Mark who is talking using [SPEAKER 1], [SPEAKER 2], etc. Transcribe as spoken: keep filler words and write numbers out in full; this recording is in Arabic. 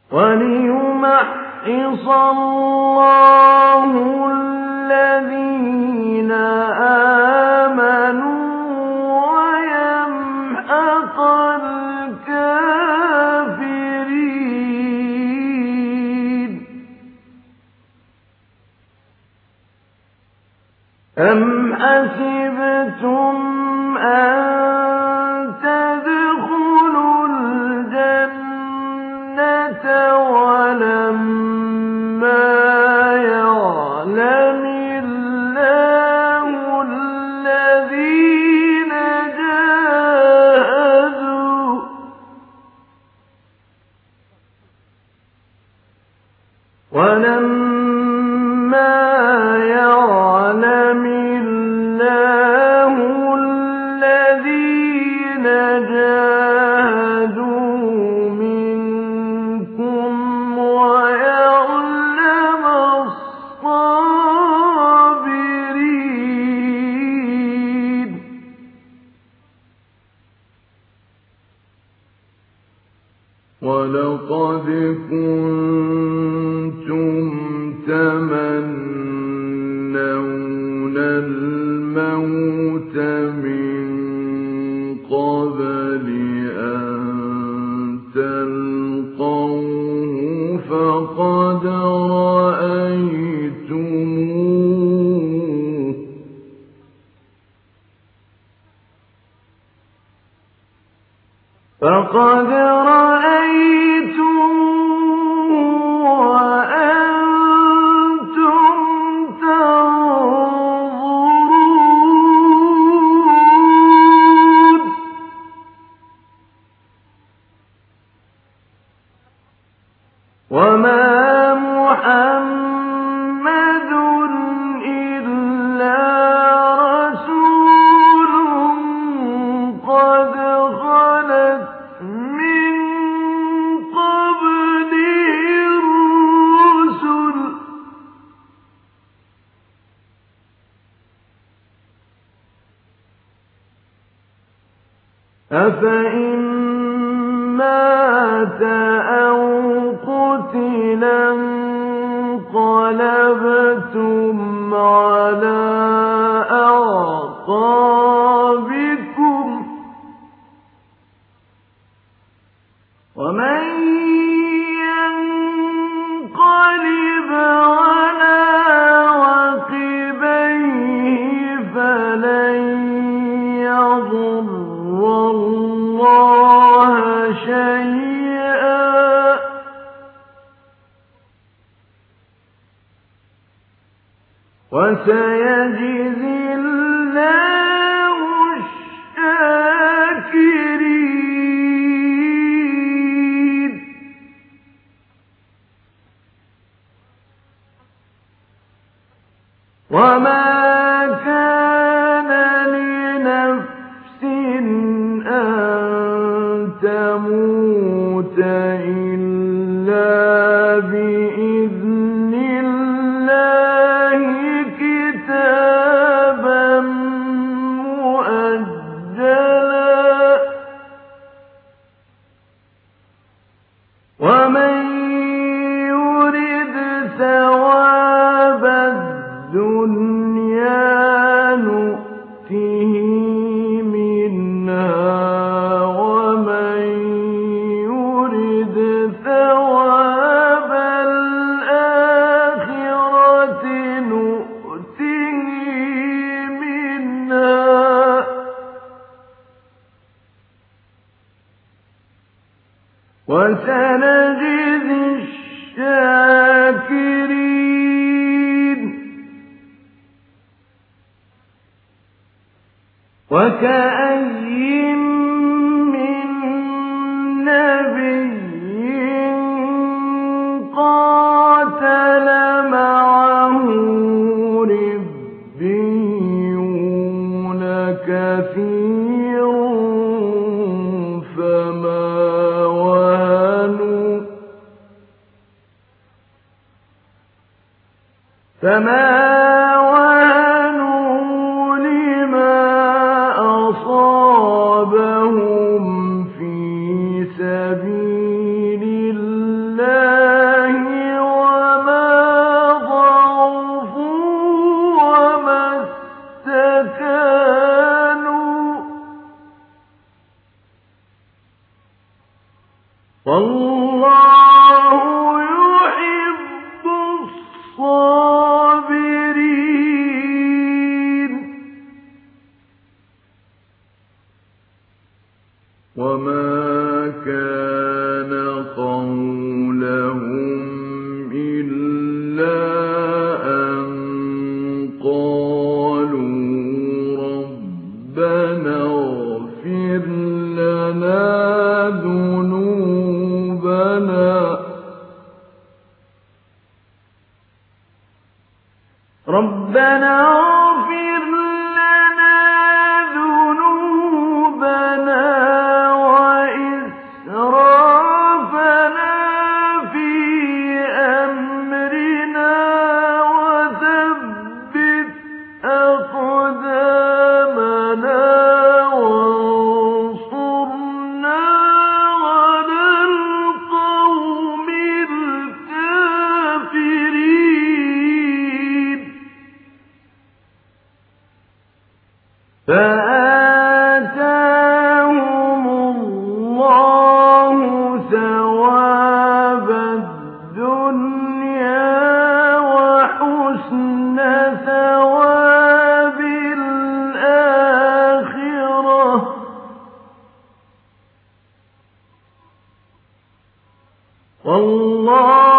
[SPEAKER 1] وَلِيُمَحِّصَ اللَّهُ الَّذِينَ آمَنُوا وَيَمْحَقَ الْكَافِرِينَ. أَمْ حَسِبْتُمْ أَن تَدْخُلُوا الْجَنَّةَ وَلَمَّا يَعْلَمِ اللَّهُ الَّذِينَ جَاهَدُوا وَلَمَّا يَعْلَمِ اللَّهُ الَّذِينَ جَاهَدُوا مِنكُمْ وَيَعْلَمَ الصَّابِرِينَ. وَلَقَدْ كُنتُمْ تَمَنَّوْنَ الْمَوْتَ مِن قَبْلِ أَن تَلْقَوْهُ فَقَدْ رَأَيْتُمُوهُ فَقَدْ رَأَيْتُمُوهُ وَأَنتُمْ تَنظُرُونَ. وَمَا مُحَمَّدٌ إِلَّا رَسُولٌ قَدْ خَلَتْ مِن قَبْلِهِ الرُّسُلُ ۚ أَفَإِن مَّاتَ أَوْ قُتِلَ انقَلَبْتُمْ عَلَىٰ أَعْقَابِكُمْ ۚ وَمَن يَنقَلِبْ عَلَىٰ عَقِبَيْهِ فَلَن يَضُرَّ اللَّهَ شَيْئًا ۗ وَسَيَجْزِي اللَّهُ الشَّاكِرِينَ. وَمَا كَانَ لِنَفْسٍ أَن تَمُوتَ إِلَّا بِإِذْنِ اللَّهِ كِتَابًا مُّؤَجَّلًا ۗ وَمَن يُرِدْ ثَوَابَ الدُّنْيَا نُؤْتِهِ مِنْهَا وَمَن يُرِدْ ثَوَابَ الْآخِرَةِ نُؤْتِهِ مِنْهَا ۚ وَسَنَجْزِي الشَّاكِرِينَ. وَكَأَيِّن مِّن نَّبِيٍّ قَاتَلَ مَعَهُ رِبِّيُّونَ كَثِيرٌ فَمَا وَهَنُوا فَمَا وَهَنُوا لِمَا أَصَابَهُمْ فِي سَبِيلِ اللَّهِ والله يحب الصابرين وما كان قولهم إلا أن قالوا ربنا اغفر لنا ذنوبنا ربنا اغفر لنا ذنوبنا وإسرافنا في أمرنا وثبت أقدامنا وانصرنا على القوم الكافرين فآتاهم الله ثواب الدنيا وحسن ثواب الآخرة والله